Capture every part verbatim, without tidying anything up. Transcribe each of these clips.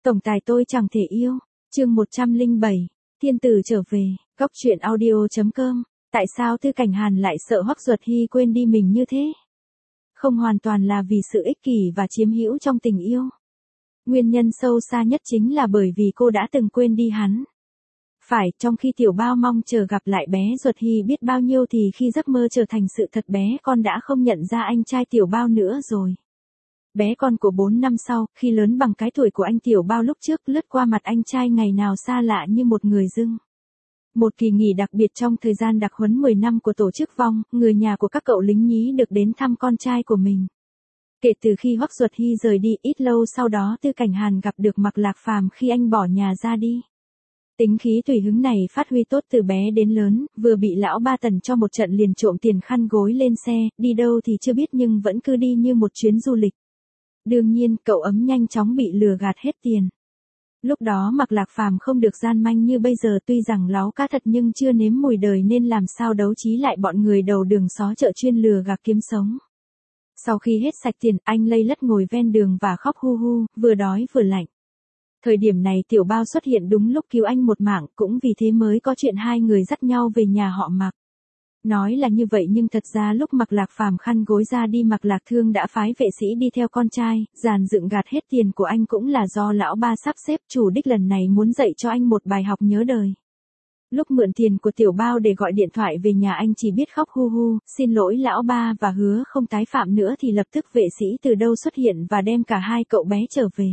Tổng tài tôi chẳng thể yêu. Chương một trăm lẻ bảy. Thiên tử trở về. Góc truyện audio.com. Tại sao Tư Cảnh Hàn lại sợ Hoắc Duật Hy quên đi mình như thế? Không hoàn toàn là vì sự ích kỷ và chiếm hữu trong tình yêu. Nguyên nhân sâu xa nhất chính là bởi vì cô đã từng quên đi hắn. Phải, trong khi Tiểu Bao mong chờ gặp lại bé Duật Hy biết bao nhiêu thì khi giấc mơ trở thành sự thật bé con đã không nhận ra anh trai Tiểu Bao nữa rồi. Bé con của bốn năm sau, khi lớn bằng cái tuổi của anh Tiểu Bao lúc trước lướt qua mặt anh trai ngày nào xa lạ như một người dưng. Một kỳ nghỉ đặc biệt trong thời gian đặc huấn mười năm của tổ chức Vong, người nhà của các cậu lính nhí được đến thăm con trai của mình. Kể từ khi Hoắc Duật Hy rời đi, ít lâu sau đó Tư Cảnh Hàn gặp được Mạc Lạc Phàm khi anh bỏ nhà ra đi. Tính khí tùy hứng này phát huy tốt từ bé đến lớn, vừa bị lão ba Tần cho một trận liền trộm tiền khăn gối lên xe, đi đâu thì chưa biết nhưng vẫn cứ đi như một chuyến du lịch. Đương nhiên, cậu ấm nhanh chóng bị lừa gạt hết tiền. Lúc đó Mạc Lạc Phàm không được gian manh như bây giờ, tuy rằng láo cá thật nhưng chưa nếm mùi đời nên làm sao đấu trí lại bọn người đầu đường xó chợ chuyên lừa gạt kiếm sống. Sau khi hết sạch tiền, anh lây lất ngồi ven đường và khóc hu hu, vừa đói vừa lạnh. Thời điểm này Tiểu Bao xuất hiện đúng lúc cứu anh một mạng, cũng vì thế mới có chuyện hai người dắt nhau về nhà họ Mạc. Nói là như vậy nhưng thật ra lúc Mạc Lạc Phàm khăn gối ra đi, Mạc Lạc Thương đã phái vệ sĩ đi theo con trai, dàn dựng gạt hết tiền của anh cũng là do lão ba sắp xếp, chủ đích lần này muốn dạy cho anh một bài học nhớ đời. Lúc mượn tiền của Tiểu Bao để gọi điện thoại về nhà, anh chỉ biết khóc hu hu, xin lỗi lão ba và hứa không tái phạm nữa, thì lập tức vệ sĩ từ đâu xuất hiện và đem cả hai cậu bé trở về.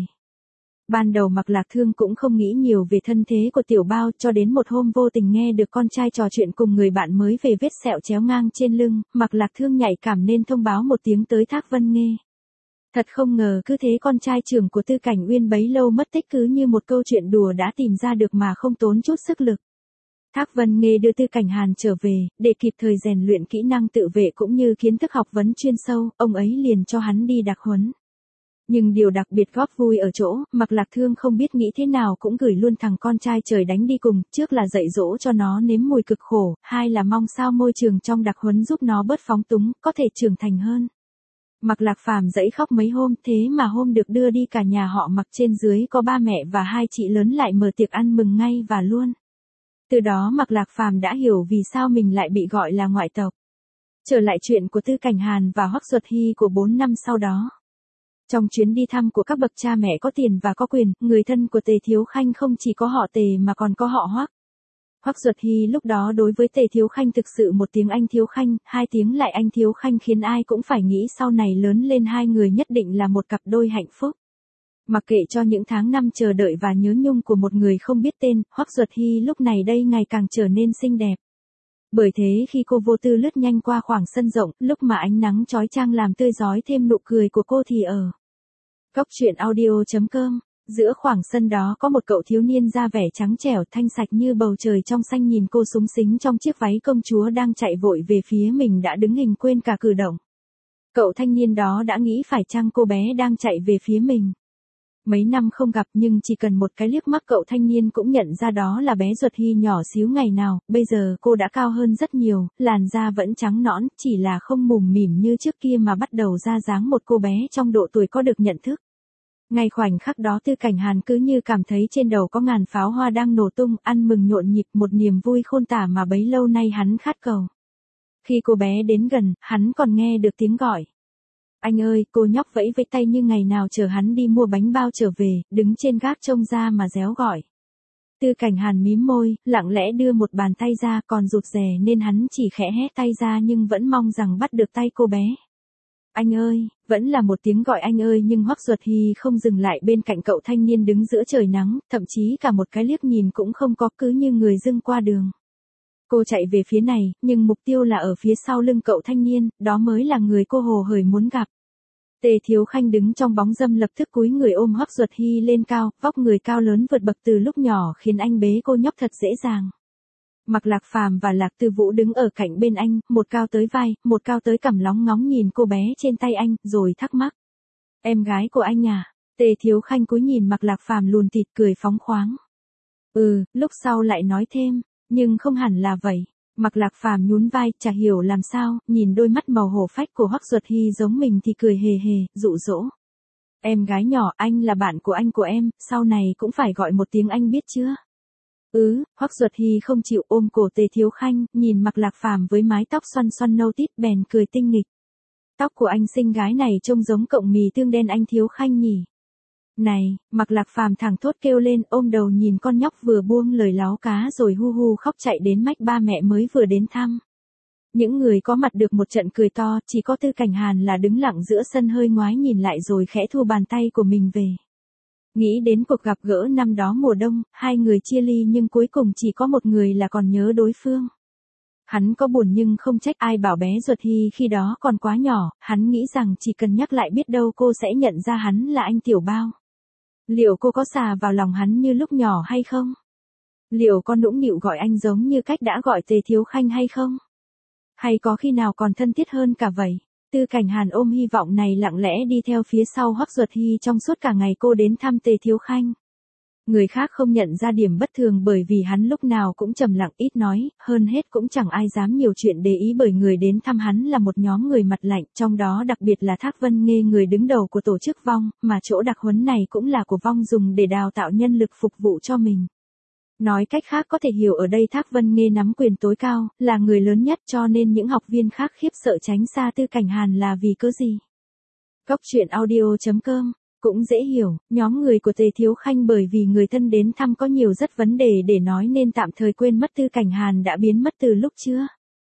Ban đầu Mạc Lạc Thương cũng không nghĩ nhiều về thân thế của Tiểu Bao, cho đến một hôm vô tình nghe được con trai trò chuyện cùng người bạn mới về vết sẹo chéo ngang trên lưng, Mạc Lạc Thương nhạy cảm nên thông báo một tiếng tới Thác Vân Nghê. Thật không ngờ cứ thế con trai trưởng của Tư Cảnh Uyên bấy lâu mất tích cứ như một câu chuyện đùa đã tìm ra được mà không tốn chút sức lực. Thác Vân Nghê đưa Tư Cảnh Hàn trở về, để kịp thời rèn luyện kỹ năng tự vệ cũng như kiến thức học vấn chuyên sâu, ông ấy liền cho hắn đi đặc huấn. Nhưng điều đặc biệt góp vui ở chỗ, Mạc Lạc Thương không biết nghĩ thế nào cũng gửi luôn thằng con trai trời đánh đi cùng, trước là dạy dỗ cho nó nếm mùi cực khổ, hai là mong sao môi trường trong đặc huấn giúp nó bớt phóng túng, có thể trưởng thành hơn. Mạc Lạc Phàm dãy khóc mấy hôm, thế mà hôm được đưa đi cả nhà họ Mạc trên dưới có ba mẹ và hai chị lớn lại mở tiệc ăn mừng ngay và luôn. Từ đó Mạc Lạc Phàm đã hiểu vì sao mình lại bị gọi là ngoại tộc. Trở lại chuyện của Tư Cảnh Hàn và Hoắc Duật Hy của bốn năm sau đó. Trong chuyến đi thăm của các bậc cha mẹ có tiền và có quyền, người thân của Tề Thiếu Khanh không chỉ có họ Tề mà còn có họ Hoắc. Hoắc Duật Hy lúc đó đối với Tề Thiếu Khanh thực sự một tiếng anh Thiếu Khanh, hai tiếng lại anh Thiếu Khanh khiến ai cũng phải nghĩ sau này lớn lên hai người nhất định là một cặp đôi hạnh phúc. Mặc kệ cho những tháng năm chờ đợi và nhớ nhung của một người không biết tên, Hoắc Duật Hy lúc này đây ngày càng trở nên xinh đẹp. Bởi thế khi cô vô tư lướt nhanh qua khoảng sân rộng, lúc mà ánh nắng chói chang làm tươi rói thêm nụ cười của cô thì ở góc truyện audio.com, giữa khoảng sân đó có một cậu thiếu niên da vẻ trắng trẻo thanh sạch như bầu trời trong xanh nhìn cô súng xính trong chiếc váy công chúa đang chạy vội về phía mình đã đứng hình quên cả cử động. Cậu thanh niên đó đã nghĩ phải chăng cô bé đang chạy về phía mình. Mấy năm không gặp nhưng chỉ cần một cái liếc mắt cậu thanh niên cũng nhận ra đó là bé Duật Hy nhỏ xíu ngày nào, bây giờ cô đã cao hơn rất nhiều, làn da vẫn trắng nõn, chỉ là không mùm mỉm như trước kia mà bắt đầu ra dáng một cô bé trong độ tuổi có được nhận thức. Ngay khoảnh khắc đó Tư Cảnh Hàn cứ như cảm thấy trên đầu có ngàn pháo hoa đang nổ tung, ăn mừng nhộn nhịp, một niềm vui khôn tả mà bấy lâu nay hắn khát cầu. Khi cô bé đến gần, hắn còn nghe được tiếng gọi. Anh ơi, cô nhóc vẫy vẫy tay như ngày nào chờ hắn đi mua bánh bao trở về, đứng trên gác trông ra mà réo gọi. Tư Cảnh Hàn mím môi, lặng lẽ đưa một bàn tay ra, còn rụt rè nên hắn chỉ khẽ hé tay ra nhưng vẫn mong rằng bắt được tay cô bé. Anh ơi, vẫn là một tiếng gọi anh ơi nhưng Hoắc Duật Hy không dừng lại bên cạnh cậu thanh niên đứng giữa trời nắng, thậm chí cả một cái liếc nhìn cũng không có, cứ như người dưng qua đường. Cô chạy về phía này, nhưng mục tiêu là ở phía sau lưng cậu thanh niên, đó mới là người cô hồ hởi muốn gặp. Tề Thiếu Khanh đứng trong bóng râm lập tức cúi người ôm Hoắc Duật Hy lên cao, vóc người cao lớn vượt bậc từ lúc nhỏ khiến anh bế cô nhóc thật dễ dàng. Mạc Lạc Phàm và Lạc Tư Vũ đứng ở cạnh bên anh, một cao tới vai, một cao tới cằm lóng ngóng nhìn cô bé trên tay anh, rồi thắc mắc. Em gái của anh à? Tề Thiếu Khanh cúi nhìn Mạc Lạc Phàm lùn thịt cười phóng khoáng. Ừ, lúc sau lại nói thêm, nhưng không hẳn là vậy. Mạc Lạc Phàm nhún vai, chả hiểu làm sao, nhìn đôi mắt màu hổ phách của Hoắc Duật Hy giống mình thì cười hề hề, dụ dỗ. Em gái nhỏ, anh là bạn của anh của em, sau này cũng phải gọi một tiếng anh biết chưa? Ừ, Hoắc Duật Hy không chịu ôm cổ Tề Thiếu Khanh, nhìn Mạc Lạc Phàm với mái tóc xoăn xoăn nâu tít bèn cười tinh nghịch. Tóc của anh xinh gái này trông giống cọng mì tương đen anh Thiếu Khanh nhỉ. Này, Mạc Lạc Phàm thẳng thốt kêu lên, ôm đầu nhìn con nhóc vừa buông lời láo cá rồi hu hu khóc chạy đến mách ba mẹ mới vừa đến thăm. Những người có mặt được một trận cười to, chỉ có Tư Cảnh Hàn là đứng lặng giữa sân hơi ngoái nhìn lại rồi khẽ thu bàn tay của mình về. Nghĩ đến cuộc gặp gỡ năm đó mùa đông, hai người chia ly nhưng cuối cùng chỉ có một người là còn nhớ đối phương. Hắn có buồn nhưng không trách, ai bảo bé Duật Hy khi đó còn quá nhỏ, hắn nghĩ rằng chỉ cần nhắc lại biết đâu cô sẽ nhận ra hắn là anh Tiểu Bao. Liệu cô có xà vào lòng hắn như lúc nhỏ hay không? Liệu có nũng nịu gọi anh giống như cách đã gọi Tề Thiếu Khanh hay không? Hay có khi nào còn thân thiết hơn cả vậy? Tư Cảnh Hàn ôm hy vọng này lặng lẽ đi theo phía sau Hoắc Duật Hy trong suốt cả ngày cô đến thăm Tề Thiếu Khanh. Người khác không nhận ra điểm bất thường bởi vì hắn lúc nào cũng trầm lặng ít nói, hơn hết cũng chẳng ai dám nhiều chuyện để ý bởi người đến thăm hắn là một nhóm người mặt lạnh, trong đó đặc biệt là Thác Vân Nghê người đứng đầu của tổ chức Vong, mà chỗ đặc huấn này cũng là của Vong dùng để đào tạo nhân lực phục vụ cho mình. Nói cách khác có thể hiểu ở đây Thác Vân Nghê nắm quyền tối cao, là người lớn nhất cho nên những học viên khác khiếp sợ tránh xa Tư Cảnh Hàn là vì cớ gì. Góc truyện audio chấm com cũng dễ hiểu, nhóm người của Tề Thiếu Khanh bởi vì người thân đến thăm có nhiều rất vấn đề để nói nên tạm thời quên mất Tư Cảnh Hàn đã biến mất từ lúc chưa.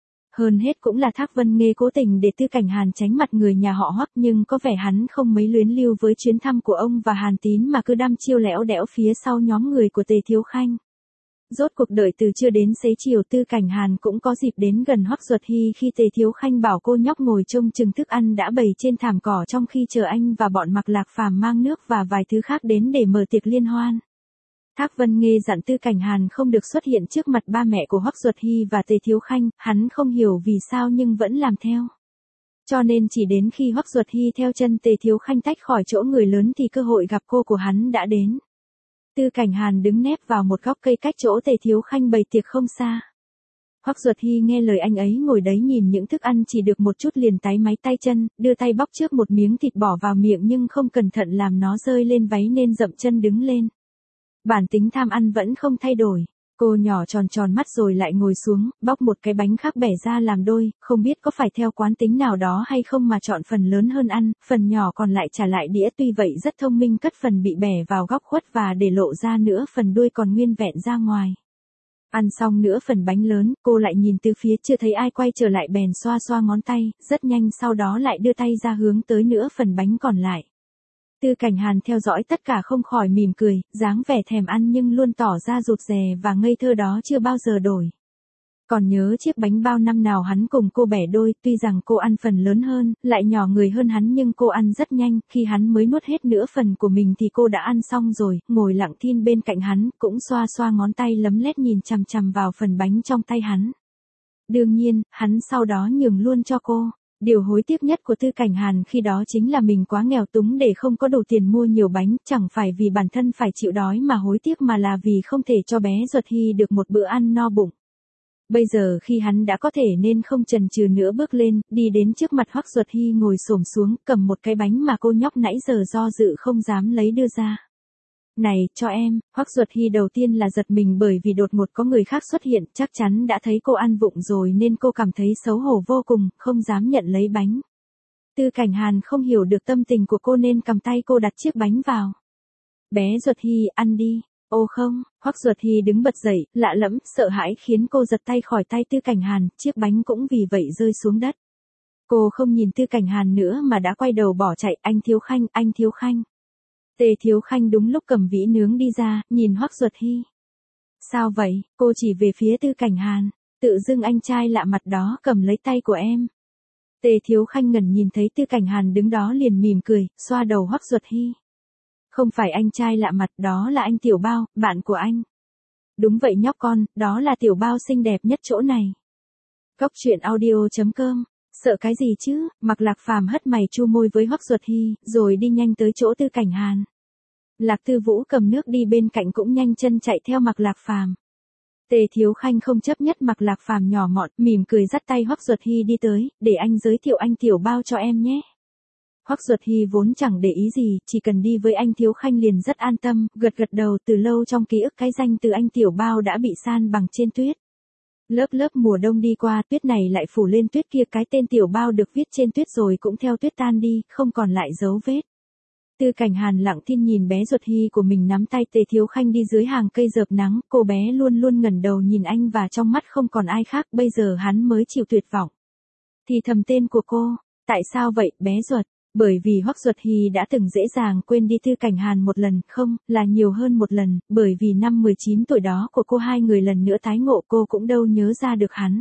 Hơn hết cũng là Thác Vân Nghê cố tình để Tư Cảnh Hàn tránh mặt người nhà họ Hoắc nhưng có vẻ hắn không mấy luyến lưu với chuyến thăm của ông và Hàn Tín mà cứ đăm chiêu lẽo đẽo phía sau nhóm người của Tề Thiếu Khanh. Rốt cuộc đợi từ trưa đến xế chiều Tư Cảnh Hàn cũng có dịp đến gần Hoắc Duật Hy khi Tề Thiếu Khanh bảo cô nhóc ngồi trông chừng thức ăn đã bày trên thảm cỏ trong khi chờ anh và bọn Mạc Lạc Phàm mang nước và vài thứ khác đến để mở tiệc liên hoan. Thác Vân Nghê dặn Tư Cảnh Hàn không được xuất hiện trước mặt ba mẹ của Hoắc Duật Hy và Tề Thiếu Khanh, hắn không hiểu vì sao nhưng vẫn làm theo. Cho nên chỉ đến khi Hoắc Duật Hy theo chân Tề Thiếu Khanh tách khỏi chỗ người lớn thì cơ hội gặp cô của hắn đã đến. Tư Cảnh Hàn đứng nép vào một góc cây cách chỗ Tề Thiếu Khanh bày tiệc không xa. Hoắc Duật Hy nghe lời anh ấy ngồi đấy nhìn những thức ăn chỉ được một chút liền táy máy tay chân, đưa tay bóc trước một miếng thịt bỏ vào miệng nhưng không cẩn thận làm nó rơi lên váy nên dậm chân đứng lên. Bản tính tham ăn vẫn không thay đổi. Cô nhỏ tròn tròn mắt rồi lại ngồi xuống, bóc một cái bánh khác bẻ ra làm đôi, không biết có phải theo quán tính nào đó hay không mà chọn phần lớn hơn ăn, phần nhỏ còn lại trả lại đĩa tuy vậy rất thông minh cất phần bị bẻ vào góc khuất và để lộ ra nữa phần đuôi còn nguyên vẹn ra ngoài. Ăn xong nữa phần bánh lớn, cô lại nhìn từ phía chưa thấy ai quay trở lại bèn xoa xoa ngón tay, rất nhanh sau đó lại đưa tay ra hướng tới nữa phần bánh còn lại. Tư Cảnh Hàn theo dõi tất cả không khỏi mỉm cười, dáng vẻ thèm ăn nhưng luôn tỏ ra rụt rè và ngây thơ đó chưa bao giờ đổi. Còn nhớ chiếc bánh bao năm nào hắn cùng cô bẻ đôi, tuy rằng cô ăn phần lớn hơn, lại nhỏ người hơn hắn nhưng cô ăn rất nhanh, khi hắn mới nuốt hết nửa phần của mình thì cô đã ăn xong rồi, ngồi lặng thinh bên cạnh hắn, cũng xoa xoa ngón tay lấm lét nhìn chằm chằm vào phần bánh trong tay hắn. Đương nhiên, hắn sau đó nhường luôn cho cô. Điều hối tiếc nhất của Tư Cảnh Hàn khi đó chính là mình quá nghèo túng để không có đủ tiền mua nhiều bánh, chẳng phải vì bản thân phải chịu đói mà hối tiếc mà là vì không thể cho bé Duật Hy được một bữa ăn no bụng. Bây giờ khi hắn đã có thể nên không chần chừ nữa bước lên, đi đến trước mặt Hoắc Duật Hy ngồi xổm xuống, cầm một cái bánh mà cô nhóc nãy giờ do dự không dám lấy đưa ra. Này, cho em. Hoắc Duật Hy đầu tiên là giật mình bởi vì đột ngột có người khác xuất hiện, chắc chắn đã thấy cô ăn vụng rồi nên cô cảm thấy xấu hổ vô cùng, không dám nhận lấy bánh. Tư Cảnh Hàn không hiểu được tâm tình của cô nên cầm tay cô đặt chiếc bánh vào. Bé Duật Hy, ăn đi. Ô không, Hoắc Duật Hy đứng bật dậy, lạ lẫm, sợ hãi khiến cô giật tay khỏi tay Tư Cảnh Hàn, chiếc bánh cũng vì vậy rơi xuống đất. Cô không nhìn Tư Cảnh Hàn nữa mà đã quay đầu bỏ chạy, anh Thiếu Khanh, anh Thiếu Khanh. Tề Thiếu Khanh đúng lúc cầm vĩ nướng đi ra, nhìn Hoắc Duật Hy. Sao vậy, cô chỉ về phía Tư Cảnh Hàn, tự dưng anh trai lạ mặt đó cầm lấy tay của em. Tề Thiếu Khanh ngẩn nhìn thấy Tư Cảnh Hàn đứng đó liền mỉm cười, xoa đầu Hoắc Duật Hy. Không phải anh trai lạ mặt, đó là anh Tiểu Bao, bạn của anh. Đúng vậy nhóc con, đó là Tiểu Bao xinh đẹp nhất chỗ này. Góc truyện audio chấm com. Sợ cái gì chứ, Mạc Lạc Phàm hất mày chu môi với Hoắc Duật Hy, rồi đi nhanh tới chỗ Tư Cảnh Hàn. Lạc Tư Vũ cầm nước đi bên cạnh cũng nhanh chân chạy theo Mạc Lạc Phàm. Tề Thiếu Khanh không chấp nhất Mạc Lạc Phàm nhỏ mọn, mỉm cười dắt tay Hoắc Duật Hy đi tới, để anh giới thiệu anh Tiểu Bao cho em nhé. Hoắc Duật Hy vốn chẳng để ý gì, chỉ cần đi với anh Thiếu Khanh liền rất an tâm, gật gật đầu. Từ lâu trong ký ức cái danh từ anh Tiểu Bao đã bị san bằng trên tuyết. Lớp lớp mùa đông đi qua, tuyết này lại phủ lên tuyết kia, cái tên Tiểu Bao được viết trên tuyết rồi cũng theo tuyết tan đi, không còn lại dấu vết. Tư Cảnh Hàn lặng thinh nhìn bé Duật Hy của mình nắm tay Tề Thiếu Khanh đi dưới hàng cây dợp nắng, cô bé luôn luôn ngẩng đầu nhìn anh và trong mắt không còn ai khác, bây giờ hắn mới chịu tuyệt vọng. Thì thầm tên của cô, tại sao vậy, bé Duật? Bởi vì Hoắc Duật Hy đã từng dễ dàng quên đi Tư Cảnh Hàn một lần, không, là nhiều hơn một lần, bởi vì năm mười chín tuổi đó của cô hai người lần nữa tái ngộ cô cũng đâu nhớ ra được hắn.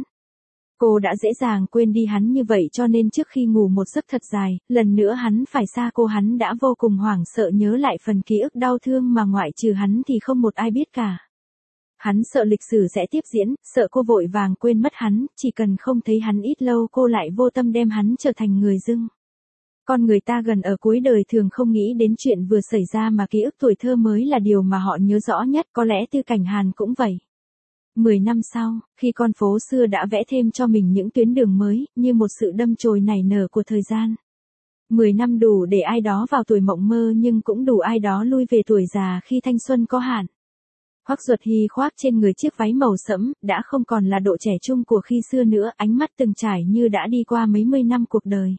Cô đã dễ dàng quên đi hắn như vậy cho nên trước khi ngủ một giấc thật dài, lần nữa hắn phải xa cô hắn đã vô cùng hoảng sợ nhớ lại phần ký ức đau thương mà ngoại trừ hắn thì không một ai biết cả. Hắn sợ lịch sử sẽ tiếp diễn, sợ cô vội vàng quên mất hắn, chỉ cần không thấy hắn ít lâu cô lại vô tâm đem hắn trở thành người dưng. Con người ta gần ở cuối đời thường không nghĩ đến chuyện vừa xảy ra mà ký ức tuổi thơ mới là điều mà họ nhớ rõ nhất, có lẽ Tư Cảnh Hàn cũng vậy. Mười năm sau, khi con phố xưa đã vẽ thêm cho mình những tuyến đường mới, như một sự đâm chồi nảy nở của thời gian. Mười năm đủ để ai đó vào tuổi mộng mơ nhưng cũng đủ ai đó lui về tuổi già khi thanh xuân có hạn. Hoắc Duật Hy khoác trên người chiếc váy màu sẫm, đã không còn là độ trẻ trung của khi xưa nữa, ánh mắt từng trải như đã đi qua mấy mươi năm cuộc đời.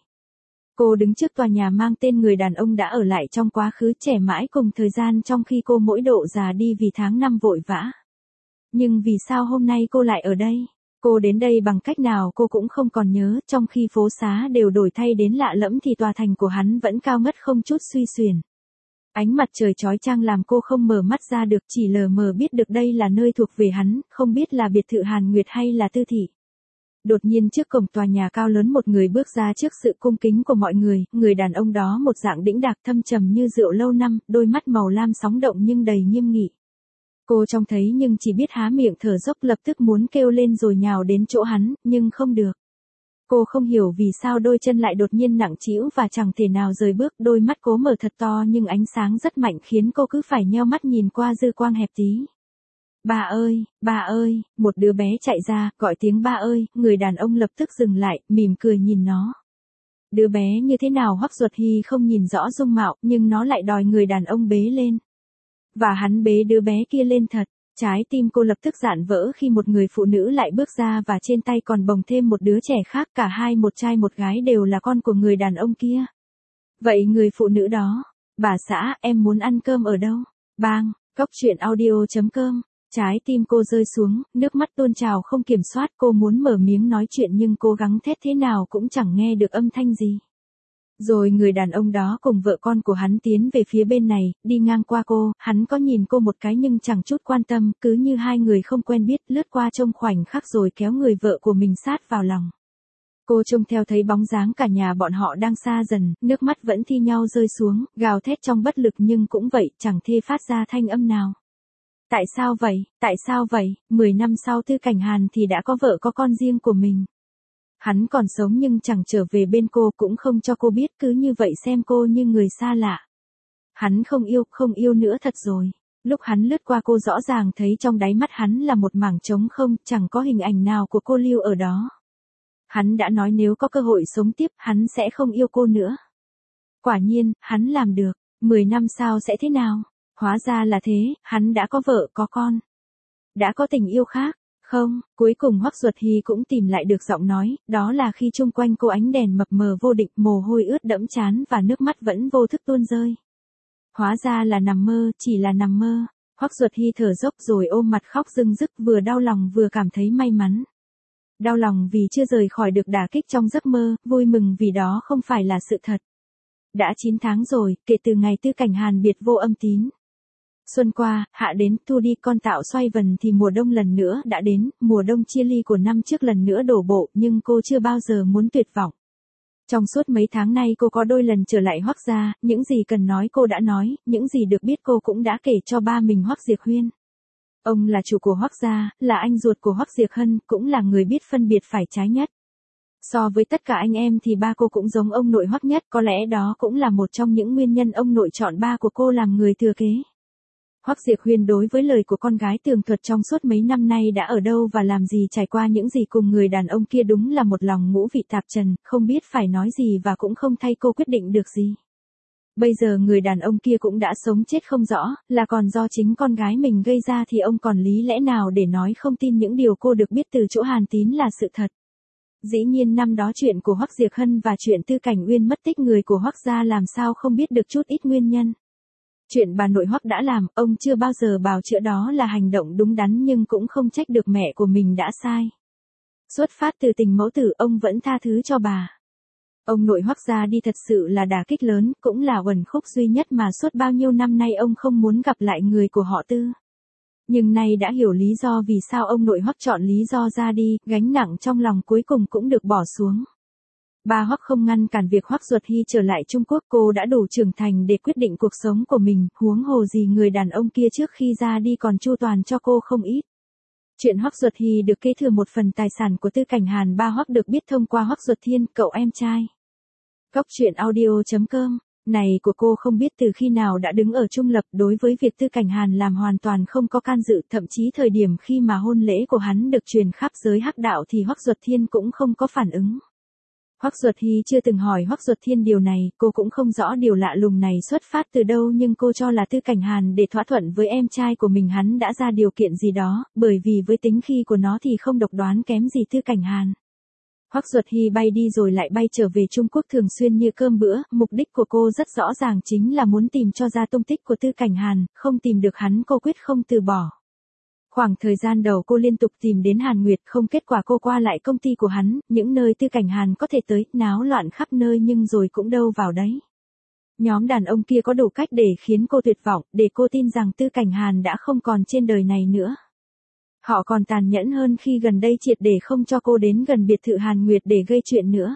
Cô đứng trước tòa nhà mang tên người đàn ông đã ở lại trong quá khứ, trẻ mãi cùng thời gian trong khi cô mỗi độ già đi vì tháng năm vội vã. Nhưng vì sao hôm nay cô lại ở đây? Cô đến đây bằng cách nào cô cũng không còn nhớ, trong khi phố xá đều đổi thay đến lạ lẫm thì tòa thành của hắn vẫn cao ngất không chút suy xuyển. Ánh mặt trời chói chang làm cô không mở mắt ra được, chỉ lờ mờ biết được đây là nơi thuộc về hắn, không biết là biệt thự Hàn Nguyệt hay là Tư thị. Đột nhiên trước cổng tòa nhà cao lớn một người bước ra trước sự cung kính của mọi người, người đàn ông đó một dạng đĩnh đạc thâm trầm như rượu lâu năm, đôi mắt màu lam sóng động nhưng đầy nghiêm nghị. Cô trông thấy nhưng chỉ biết há miệng thở dốc, lập tức muốn kêu lên rồi nhào đến chỗ hắn, nhưng không được. Cô không hiểu vì sao đôi chân lại đột nhiên nặng trĩu và chẳng thể nào rời bước, đôi mắt cố mở thật to nhưng ánh sáng rất mạnh khiến cô cứ phải nheo mắt nhìn qua dư quang hẹp tí. Ba ơi, ba ơi, một đứa bé chạy ra, gọi tiếng ba ơi, người đàn ông lập tức dừng lại, mỉm cười nhìn nó. Đứa bé như thế nào Hoắc Duật Hy không nhìn rõ dung mạo, nhưng nó lại đòi người đàn ông bế lên. Và hắn bế đứa bé kia lên thật, trái tim cô lập tức rạn vỡ khi một người phụ nữ lại bước ra và trên tay còn bồng thêm một đứa trẻ khác, cả hai một trai một gái đều là con của người đàn ông kia. Vậy người phụ nữ đó, bà xã, em muốn ăn cơm ở đâu? Bang, Cóc Truyện Audio chấm com. Trái tim cô rơi xuống, nước mắt tuôn trào không kiểm soát, cô muốn mở miếng nói chuyện nhưng cố gắng thét thế nào cũng chẳng nghe được âm thanh gì. Rồi người đàn ông đó cùng vợ con của hắn tiến về phía bên này, đi ngang qua cô, hắn có nhìn cô một cái nhưng chẳng chút quan tâm, cứ như hai người không quen biết, lướt qua trong khoảnh khắc rồi kéo người vợ của mình sát vào lòng. Cô trông theo thấy bóng dáng cả nhà bọn họ đang xa dần, nước mắt vẫn thi nhau rơi xuống, gào thét trong bất lực nhưng cũng vậy, chẳng thể phát ra thanh âm nào. Tại sao vậy, tại sao vậy, mười năm sau Tư Cảnh Hàn thì đã có vợ có con riêng của mình. Hắn còn sống nhưng chẳng trở về bên cô, cũng không cho cô biết, cứ như vậy xem cô như người xa lạ. Hắn không yêu, không yêu nữa thật rồi. Lúc hắn lướt qua cô rõ ràng thấy trong đáy mắt hắn là một mảng trống không, chẳng có hình ảnh nào của cô lưu ở đó. Hắn đã nói nếu có cơ hội sống tiếp, hắn sẽ không yêu cô nữa. Quả nhiên, hắn làm được. Mười năm sau sẽ thế nào? Hóa ra là thế, hắn đã có vợ có con. Đã có tình yêu khác. Không, cuối cùng Hoắc Duật Hy cũng tìm lại được giọng nói, đó là khi chung quanh cô ánh đèn mập mờ vô định, mồ hôi ướt đẫm trán và nước mắt vẫn vô thức tuôn rơi. Hóa ra là nằm mơ, chỉ là nằm mơ. Hoắc Duật Hy thở dốc rồi ôm mặt khóc rưng rức, vừa đau lòng vừa cảm thấy may mắn. Đau lòng vì chưa rời khỏi được đả kích trong giấc mơ, vui mừng vì đó không phải là sự thật. Đã chín tháng rồi, kể từ ngày Tư Cảnh Hàn biệt vô âm tín. Xuân qua, hạ đến, thu đi, con tạo xoay vần thì mùa đông lần nữa đã đến, mùa đông chia ly của năm trước lần nữa đổ bộ, nhưng cô chưa bao giờ muốn tuyệt vọng. Trong suốt mấy tháng nay cô có đôi lần trở lại Hoắc gia, những gì cần nói cô đã nói, những gì được biết cô cũng đã kể cho ba mình Hoắc Diệc Huyên. Ông là chủ của Hoắc gia, là anh ruột của Hoắc Diệc Hân, cũng là người biết phân biệt phải trái nhất. So với tất cả anh em thì ba cô cũng giống ông nội Hoắc nhất, có lẽ đó cũng là một trong những nguyên nhân ông nội chọn ba của cô làm người thừa kế. Hoắc Diệp Huyên đối với lời của con gái tường thuật trong suốt mấy năm nay đã ở đâu và làm gì, trải qua những gì cùng người đàn ông kia, đúng là một lòng ngũ vị tạp trần, không biết phải nói gì và cũng không thay cô quyết định được gì. Bây giờ người đàn ông kia cũng đã sống chết không rõ, là còn do chính con gái mình gây ra thì ông còn lý lẽ nào để nói không tin những điều cô được biết từ chỗ Hàn Tín là sự thật. Dĩ nhiên năm đó chuyện của Hoắc Diệp Hân và chuyện Tư Cảnh Uyên mất tích người của Hoắc gia làm sao không biết được chút ít nguyên nhân. Chuyện bà nội Hoắc đã làm, ông chưa bao giờ bào chữa đó là hành động đúng đắn, nhưng cũng không trách được mẹ của mình đã sai. Xuất phát từ tình mẫu tử, ông vẫn tha thứ cho bà. Ông nội Hoắc gia đi thật sự là đả kích lớn, cũng là uẩn khúc duy nhất mà suốt bao nhiêu năm nay ông không muốn gặp lại người của họ Tư. Nhưng nay đã hiểu lý do vì sao ông nội Hoắc chọn lý do ra đi, gánh nặng trong lòng cuối cùng cũng được bỏ xuống. Bà Hoắc không ngăn cản việc Hoắc Duật Hy trở lại Trung Quốc, cô đã đủ trưởng thành để quyết định cuộc sống của mình, huống hồ gì người đàn ông kia trước khi ra đi còn chu toàn cho cô không ít. Chuyện Hoắc Duật Hy được kế thừa một phần tài sản của Tư Cảnh Hàn ba Hoắc được biết thông qua Hoắc Duật Thiên, cậu em trai. Góc truyện audio chấm com này của cô không biết từ khi nào đã đứng ở trung lập đối với việc Tư Cảnh Hàn làm, hoàn toàn không có can dự, thậm chí thời điểm khi mà hôn lễ của hắn được truyền khắp giới hắc đạo thì Hoắc Duật Thiên cũng không có phản ứng. Hoắc Duật Hy chưa từng hỏi Hoắc Duật Thiên điều này, cô cũng không rõ điều lạ lùng này xuất phát từ đâu, nhưng cô cho là Tư Cảnh Hàn để thỏa thuận với em trai của mình hắn đã ra điều kiện gì đó, bởi vì với tính khi của nó thì không độc đoán kém gì Tư Cảnh Hàn. Hoắc Duật Hy bay đi rồi lại bay trở về Trung Quốc thường xuyên như cơm bữa, mục đích của cô rất rõ ràng, chính là muốn tìm cho ra tung tích của Tư Cảnh Hàn, không tìm được hắn cô quyết không từ bỏ. Khoảng thời gian đầu cô liên tục tìm đến Hàn Nguyệt, không kết quả cô qua lại công ty của hắn, những nơi Tư Cảnh Hàn có thể tới, náo loạn khắp nơi nhưng rồi cũng đâu vào đấy. Nhóm đàn ông kia có đủ cách để khiến cô tuyệt vọng, để cô tin rằng Tư Cảnh Hàn đã không còn trên đời này nữa. Họ còn tàn nhẫn hơn khi gần đây triệt để không cho cô đến gần biệt thự Hàn Nguyệt để gây chuyện nữa.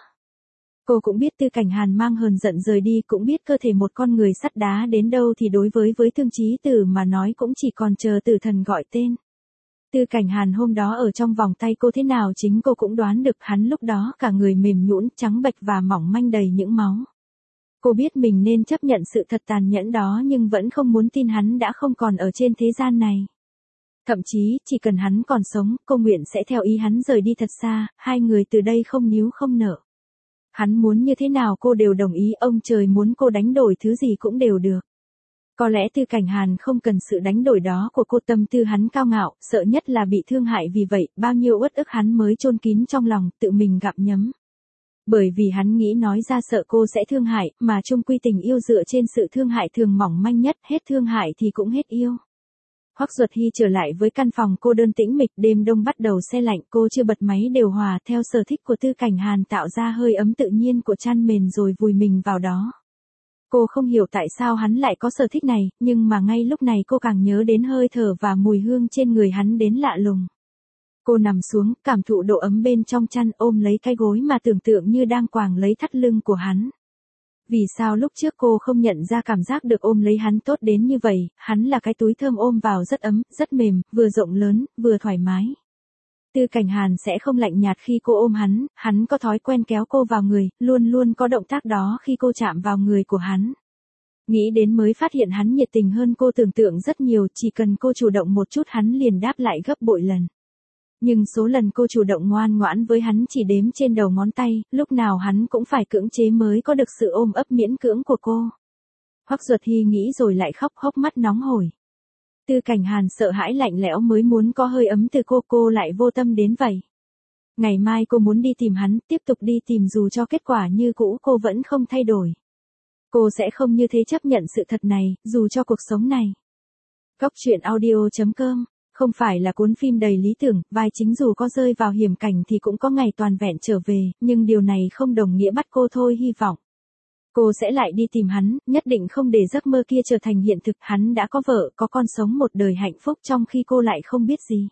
Cô cũng biết Tư Cảnh Hàn mang hờn giận rời đi, cũng biết cơ thể một con người sắt đá đến đâu thì đối với với Thương Chí Tử mà nói cũng chỉ còn chờ tử thần gọi tên. Tư Cảnh Hàn hôm đó ở trong vòng tay cô thế nào chính cô cũng đoán được, hắn lúc đó cả người mềm nhũn, trắng bệch và mỏng manh đầy những máu. Cô biết mình nên chấp nhận sự thật tàn nhẫn đó nhưng vẫn không muốn tin hắn đã không còn ở trên thế gian này. Thậm chí, chỉ cần hắn còn sống, cô nguyện sẽ theo ý hắn rời đi thật xa, hai người từ đây không níu không nở. Hắn muốn như thế nào cô đều đồng ý, ông trời muốn cô đánh đổi thứ gì cũng đều được. Có lẽ Tư Cảnh Hàn không cần sự đánh đổi đó của cô, tâm tư hắn cao ngạo, sợ nhất là bị thương hại, vì vậy, bao nhiêu uất ức hắn mới chôn kín trong lòng, tự mình gặm nhấm. Bởi vì hắn nghĩ nói ra sợ cô sẽ thương hại, mà chung quy tình yêu dựa trên sự thương hại thường mỏng manh nhất, hết thương hại thì cũng hết yêu. Hoắc Duật Hy trở lại với căn phòng cô đơn tĩnh mịch, đêm đông bắt đầu se lạnh, cô chưa bật máy điều hòa, theo sở thích của Tư Cảnh Hàn tạo ra hơi ấm tự nhiên của chăn mền rồi vùi mình vào đó. Cô không hiểu tại sao hắn lại có sở thích này, nhưng mà ngay lúc này cô càng nhớ đến hơi thở và mùi hương trên người hắn đến lạ lùng. Cô nằm xuống, cảm thụ độ ấm bên trong chăn, ôm lấy cái gối mà tưởng tượng như đang quàng lấy thắt lưng của hắn. Vì sao lúc trước cô không nhận ra cảm giác được ôm lấy hắn tốt đến như vậy, hắn là cái túi thơm ôm vào rất ấm, rất mềm, vừa rộng lớn, vừa thoải mái. Tư Cảnh Hàn sẽ không lạnh nhạt khi cô ôm hắn, hắn có thói quen kéo cô vào người, luôn luôn có động tác đó khi cô chạm vào người của hắn. Nghĩ đến mới phát hiện hắn nhiệt tình hơn cô tưởng tượng rất nhiều, chỉ cần cô chủ động một chút hắn liền đáp lại gấp bội lần. Nhưng số lần cô chủ động ngoan ngoãn với hắn chỉ đếm trên đầu ngón tay, lúc nào hắn cũng phải cưỡng chế mới có được sự ôm ấp miễn cưỡng của cô. Hoắc Duật Hy nghĩ rồi lại khóc, hốc mắt nóng hổi. Tư Cảnh Hàn sợ hãi lạnh lẽo mới muốn có hơi ấm từ cô, cô lại vô tâm đến vậy. Ngày mai cô muốn đi tìm hắn, tiếp tục đi tìm dù cho kết quả như cũ cô vẫn không thay đổi. Cô sẽ không như thế chấp nhận sự thật này, dù cho cuộc sống này. Góc truyện audio chấm com không phải là cuốn phim đầy lý tưởng, vai chính dù có rơi vào hiểm cảnh thì cũng có ngày toàn vẹn trở về, nhưng điều này không đồng nghĩa bắt cô thôi hy vọng. Cô sẽ lại đi tìm hắn, nhất định không để giấc mơ kia trở thành hiện thực, hắn đã có vợ, có con, sống một đời hạnh phúc trong khi cô lại không biết gì.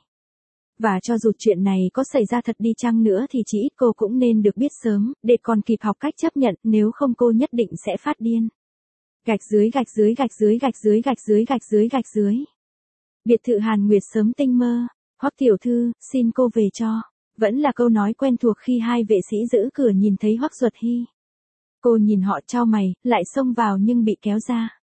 Và cho dù chuyện này có xảy ra thật đi chăng nữa thì chỉ ít cô cũng nên được biết sớm, để còn kịp học cách chấp nhận, nếu không cô nhất định sẽ phát điên. Gạch dưới gạch dưới gạch dưới gạch dưới gạch dưới gạch dưới gạch dưới. Biệt thự Hàn Nguyệt sớm tinh mơ, Hoắc tiểu thư, xin cô về cho. Vẫn là câu nói quen thuộc khi hai vệ sĩ giữ cửa nhìn thấy Hoắc Duật Hy. Cô nhìn họ chau mày, lại xông vào nhưng bị kéo ra.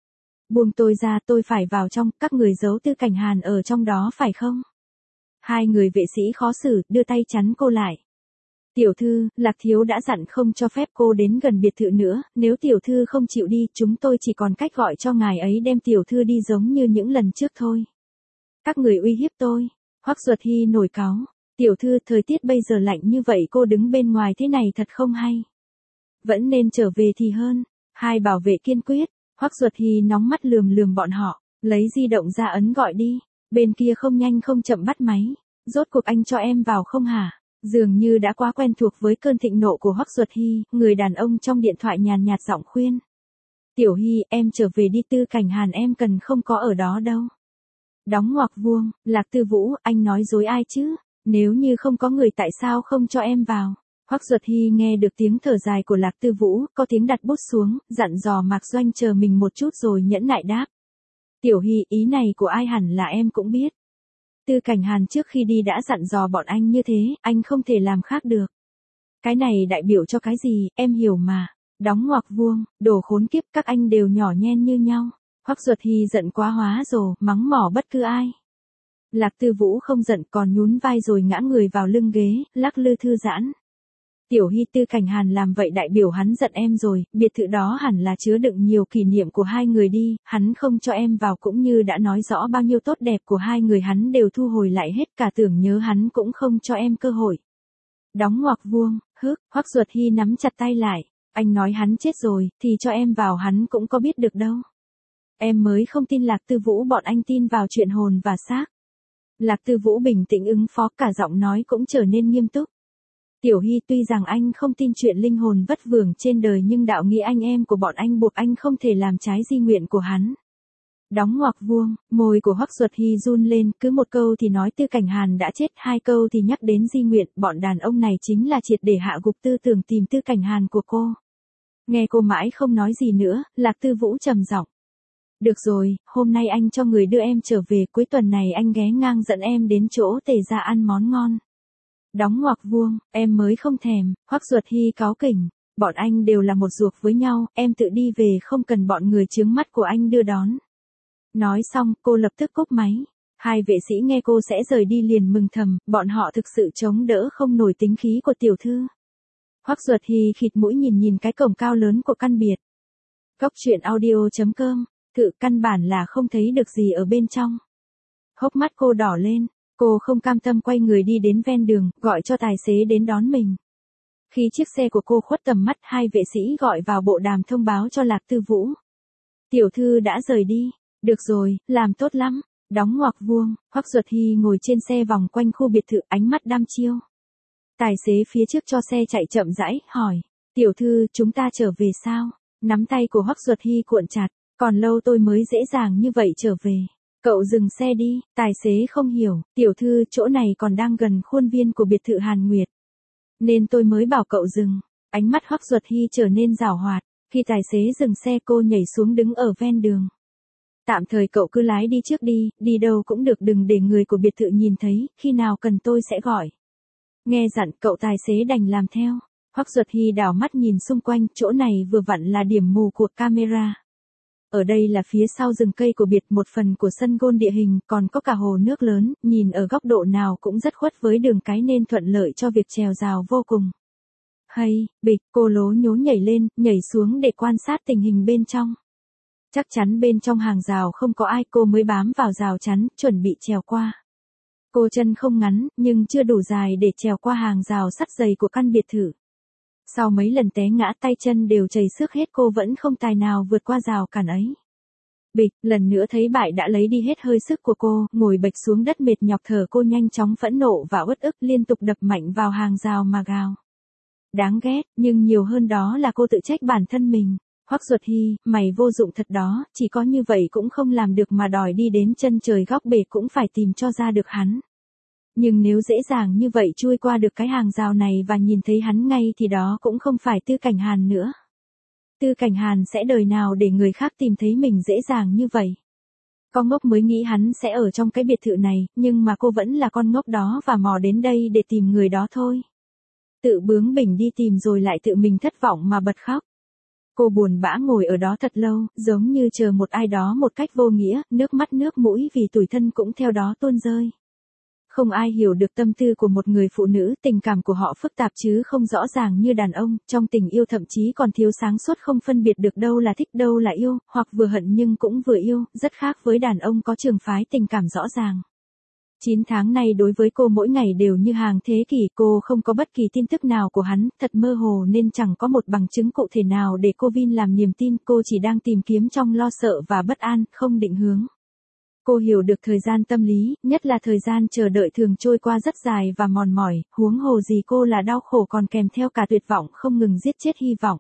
Buông tôi ra, tôi phải vào trong, các người giấu Tư Cảnh Hàn ở trong đó phải không? Hai người vệ sĩ khó xử, đưa tay chắn cô lại. Tiểu thư, Lạc Thiếu đã dặn không cho phép cô đến gần biệt thự nữa, nếu tiểu thư không chịu đi, chúng tôi chỉ còn cách gọi cho ngài ấy đem tiểu thư đi giống như những lần trước thôi. Các người uy hiếp tôi. Hoắc Duật Hy nổi cáu. Tiểu thư, thời tiết bây giờ lạnh như vậy cô đứng bên ngoài thế này thật không hay. Vẫn nên trở về thì hơn. Hai bảo vệ kiên quyết. Hoắc Duật Hy nóng mắt lườm lườm bọn họ, lấy di động ra ấn gọi đi. Bên kia không nhanh không chậm bắt máy. Rốt cuộc anh cho em vào không hả? Dường như đã quá quen thuộc với cơn thịnh nộ của Hoắc Duật Hy, người đàn ông trong điện thoại nhàn nhạt giọng khuyên. Tiểu Hy, em trở về đi, Tư Cảnh Hàn em cần không có ở đó đâu. Đóng ngoặc vuông, Lạc Tư Vũ, anh nói dối ai chứ? Nếu như không có người tại sao không cho em vào? Hoắc Duật Hy nghe được tiếng thở dài của Lạc Tư Vũ, có tiếng đặt bút xuống, dặn dò Mạc Doanh chờ mình một chút rồi nhẫn nại đáp. Tiểu Hy, ý này của ai hẳn là em cũng biết. Tư Cảnh Hàn trước khi đi đã dặn dò bọn anh như thế, anh không thể làm khác được. Cái này đại biểu cho cái gì, em hiểu mà. Đóng ngoặc vuông, đồ khốn kiếp, các anh đều nhỏ nhen như nhau. Hoắc Duật Hy giận quá hóa rồ, mắng mỏ bất cứ ai. Lạc Tư Vũ không giận còn nhún vai rồi ngã người vào lưng ghế, lắc lư thư giãn. Tiểu Hy, Tư Cảnh Hàn làm vậy đại biểu hắn giận em rồi, biệt thự đó hẳn là chứa đựng nhiều kỷ niệm của hai người đi, hắn không cho em vào cũng như đã nói rõ bao nhiêu tốt đẹp của hai người hắn đều thu hồi lại hết, cả tưởng nhớ hắn cũng không cho em cơ hội. Đóng ngoặc vuông, hức, Hoắc Duật Hy nắm chặt tay lại, anh nói hắn chết rồi, thì cho em vào hắn cũng có biết được đâu. Em mới không tin Lạc Tư Vũ, bọn anh tin vào chuyện hồn và xác. Lạc Tư Vũ bình tĩnh ứng phó, cả giọng nói cũng trở nên nghiêm túc. Tiểu Hy, tuy rằng anh không tin chuyện linh hồn vất vưởng trên đời nhưng đạo nghĩa anh em của bọn anh buộc anh không thể làm trái di nguyện của hắn. Đóng ngoặc vuông, môi của Hoắc Duật Hy run lên, cứ một câu thì nói Tư Cảnh Hàn đã chết, hai câu thì nhắc đến di nguyện, bọn đàn ông này chính là triệt để hạ gục tư tưởng tìm Tư Cảnh Hàn của cô. Nghe cô mãi không nói gì nữa, Lạc Tư Vũ trầm giọng. Được rồi, hôm nay anh cho người đưa em trở về, cuối tuần này anh ghé ngang dẫn em đến chỗ Tề gia ăn món ngon. Đóng ngoặc vuông, em mới không thèm. Hoắc Duật Hy cáu kỉnh, bọn anh đều là một ruột với nhau, em tự đi về không cần bọn người chướng mắt của anh đưa đón. Nói xong, cô lập tức cúp máy. Hai vệ sĩ nghe cô sẽ rời đi liền mừng thầm, bọn họ thực sự chống đỡ không nổi tính khí của tiểu thư. Hoắc Duật Hy khịt mũi nhìn nhìn cái cổng cao lớn của căn biệt. Góc truyện audio chấm com, thử căn bản là không thấy được gì ở bên trong. Hốc mắt cô đỏ lên. Cô không cam tâm quay người đi đến ven đường, gọi cho tài xế đến đón mình. Khi chiếc xe của cô khuất tầm mắt, hai vệ sĩ gọi vào bộ đàm thông báo cho Lạc Tư Vũ. Tiểu thư đã rời đi. Được rồi, làm tốt lắm. Đóng ngoặc vuông, Hoắc Duật Hy ngồi trên xe vòng quanh khu biệt thự, ánh mắt đăm chiêu. Tài xế phía trước cho xe chạy chậm rãi, hỏi. Tiểu thư, chúng ta trở về sao? Nắm tay của Hoắc Duật Hy cuộn chặt, còn lâu tôi mới dễ dàng như vậy trở về. Cậu dừng xe đi, tài xế không hiểu, tiểu thư, chỗ này còn đang gần khuôn viên của biệt thự Hàn Nguyệt. Nên tôi mới bảo cậu dừng. Ánh mắt Hoắc Duật Hy trở nên giảo hoạt, khi tài xế dừng xe cô nhảy xuống đứng ở ven đường. Tạm thời cậu cứ lái đi trước đi, đi đâu cũng được, đừng để người của biệt thự nhìn thấy, khi nào cần tôi sẽ gọi. Nghe dặn, cậu tài xế đành làm theo. Hoắc Duật Hy đảo mắt nhìn xung quanh, chỗ này vừa vặn là điểm mù của camera. Ở đây là phía sau rừng cây của biệt, một phần của sân golf địa hình, còn có cả hồ nước lớn, nhìn ở góc độ nào cũng rất khuất với đường cái nên thuận lợi cho việc trèo rào vô cùng. Hay, bịch, cô lố nhố nhảy lên, nhảy xuống để quan sát tình hình bên trong. Chắc chắn bên trong hàng rào không có ai, cô mới bám vào rào chắn, chuẩn bị trèo qua. Cô chân không ngắn, nhưng chưa đủ dài để trèo qua hàng rào sắt dày của căn biệt thự. Sau mấy lần té ngã tay chân đều chảy xước hết, cô vẫn không tài nào vượt qua rào cản ấy. Bịch, lần nữa thấy bại đã lấy đi hết hơi sức của cô, ngồi bệch xuống đất mệt nhọc thở, cô nhanh chóng phẫn nộ và uất ức liên tục đập mạnh vào hàng rào mà gào. Đáng ghét, nhưng nhiều hơn đó là cô tự trách bản thân mình. Hoắc Duật Hy, mày vô dụng thật đó, chỉ có như vậy cũng không làm được mà đòi đi đến chân trời góc bể cũng phải tìm cho ra được hắn. Nhưng nếu dễ dàng như vậy chui qua được cái hàng rào này và nhìn thấy hắn ngay thì đó cũng không phải Tư Cảnh Hàn nữa. Tư Cảnh Hàn sẽ đời nào để người khác tìm thấy mình dễ dàng như vậy. Con ngốc mới nghĩ hắn sẽ ở trong cái biệt thự này, nhưng mà cô vẫn là con ngốc đó và mò đến đây để tìm người đó thôi. Tự bướng bỉnh đi tìm rồi lại tự mình thất vọng mà bật khóc. Cô buồn bã ngồi ở đó thật lâu, giống như chờ một ai đó một cách vô nghĩa, nước mắt nước mũi vì tủi thân cũng theo đó tuôn rơi. Không ai hiểu được tâm tư của một người phụ nữ, tình cảm của họ phức tạp chứ không rõ ràng như đàn ông, trong tình yêu thậm chí còn thiếu sáng suốt không phân biệt được đâu là thích đâu là yêu, hoặc vừa hận nhưng cũng vừa yêu, rất khác với đàn ông có trường phái tình cảm rõ ràng. chín tháng nay đối với cô mỗi ngày đều như hàng thế kỷ, cô không có bất kỳ tin tức nào của hắn, thật mơ hồ nên chẳng có một bằng chứng cụ thể nào để cô Vin làm niềm tin, cô chỉ đang tìm kiếm trong lo sợ và bất an, không định hướng. Cô hiểu được thời gian tâm lý, nhất là thời gian chờ đợi thường trôi qua rất dài và mòn mỏi, huống hồ gì cô là đau khổ còn kèm theo cả tuyệt vọng không ngừng giết chết hy vọng.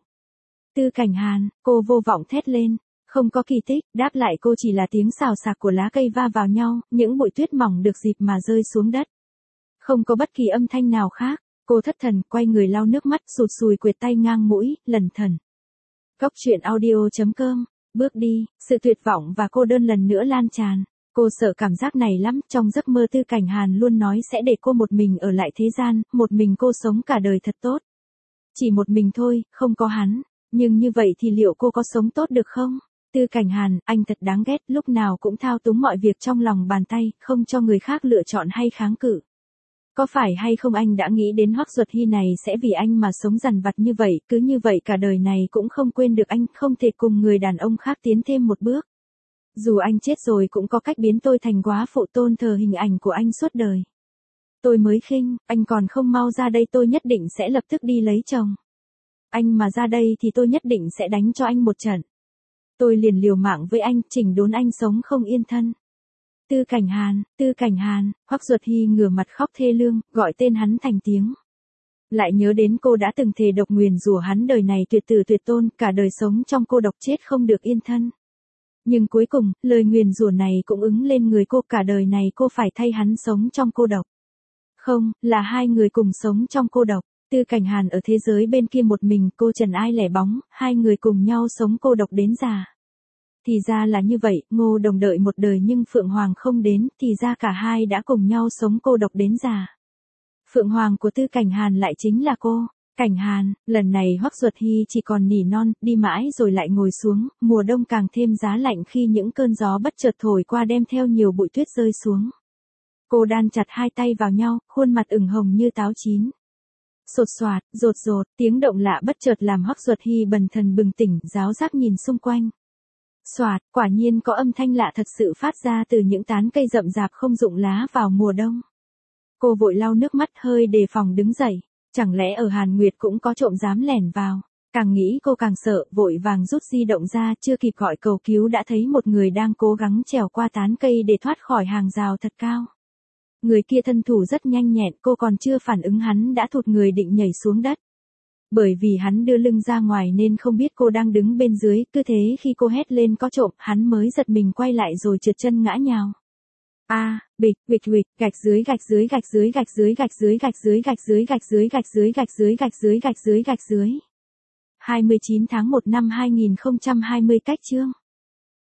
Tư Cảnh Hàn, cô vô vọng thét lên. Không có kỳ tích, đáp lại cô chỉ là tiếng xào xạc của lá cây va vào nhau, những bụi tuyết mỏng được dịp mà rơi xuống đất. Không có bất kỳ âm thanh nào khác, cô thất thần, quay người lau nước mắt, sụt sùi quệt tay ngang mũi, lẩn thẩn. Góc truyện audio chấm com, bước đi, sự tuyệt vọng và cô đơn lần nữa lan tràn. Cô sợ cảm giác này lắm, trong giấc mơ Tư Cảnh Hàn luôn nói sẽ để cô một mình ở lại thế gian, một mình cô sống cả đời thật tốt. Chỉ một mình thôi, không có hắn, nhưng như vậy thì liệu cô có sống tốt được không? Tư Cảnh Hàn, anh thật đáng ghét, lúc nào cũng thao túng mọi việc trong lòng bàn tay, không cho người khác lựa chọn hay kháng cự. Có phải hay không anh đã nghĩ đến Hoắc Duật Hy này sẽ vì anh mà sống dằn vặt như vậy, cứ như vậy cả đời này cũng không quên được anh, không thể cùng người đàn ông khác tiến thêm một bước. Dù anh chết rồi cũng có cách biến tôi thành góa phụ tôn thờ hình ảnh của anh suốt đời. Tôi mới khinh, anh còn không mau ra đây tôi nhất định sẽ lập tức đi lấy chồng. Anh mà ra đây thì tôi nhất định sẽ đánh cho anh một trận. Tôi liền liều mạng với anh, chỉnh đốn anh sống không yên thân. Tư Cảnh Hàn, Tư Cảnh Hàn, Hoắc Duật Hy ngửa mặt khóc thê lương, gọi tên hắn thành tiếng. Lại nhớ đến cô đã từng thề độc nguyền rủa hắn đời này tuyệt tử tuyệt tôn, cả đời sống trong cô độc chết không được yên thân. Nhưng cuối cùng, lời nguyền rủa này cũng ứng lên người cô, cả đời này cô phải thay hắn sống trong cô độc. Không, là hai người cùng sống trong cô độc. Tư Cảnh Hàn ở thế giới bên kia một mình, cô trần ai lẻ bóng, hai người cùng nhau sống cô độc đến già. Thì ra là như vậy, Ngô Đồng đợi một đời nhưng Phượng Hoàng không đến, thì ra cả hai đã cùng nhau sống cô độc đến già. Phượng Hoàng của Tư Cảnh Hàn lại chính là cô. Cảnh Hàn, lần này Hoắc Duật Hy chỉ còn nỉ non, đi mãi rồi lại ngồi xuống, mùa đông càng thêm giá lạnh khi những cơn gió bất chợt thổi qua đem theo nhiều bụi tuyết rơi xuống. Cô đan chặt hai tay vào nhau, khuôn mặt ửng hồng như táo chín. Sột soạt, rột rột, tiếng động lạ bất chợt làm Hoắc Duật Hy bần thần bừng tỉnh, ráo rác nhìn xung quanh. Soạt, quả nhiên có âm thanh lạ thật sự phát ra từ những tán cây rậm rạp không rụng lá vào mùa đông. Cô vội lau nước mắt hơi đề phòng đứng dậy, chẳng lẽ ở Hàn Nguyệt cũng có trộm dám lẻn vào. Càng nghĩ cô càng sợ, vội vàng rút di động ra, chưa kịp gọi cầu cứu đã thấy một người đang cố gắng trèo qua tán cây để thoát khỏi hàng rào thật cao. Người kia thân thủ rất nhanh nhẹn, cô còn chưa phản ứng hắn đã thụt người định nhảy xuống đất. Bởi vì hắn đưa lưng ra ngoài nên không biết cô đang đứng bên dưới, cứ thế khi cô hét lên có trộm, hắn mới giật mình quay lại rồi trượt chân ngã nhào. A, à, bịch, bịch bịch, gạch dưới gạch dưới gạch dưới gạch dưới gạch dưới gạch dưới gạch dưới gạch dưới gạch dưới gạch dưới gạch dưới gạch dưới gạch dưới. hai mươi chín tháng một năm hai nghìn không trăm hai mươi cách chương.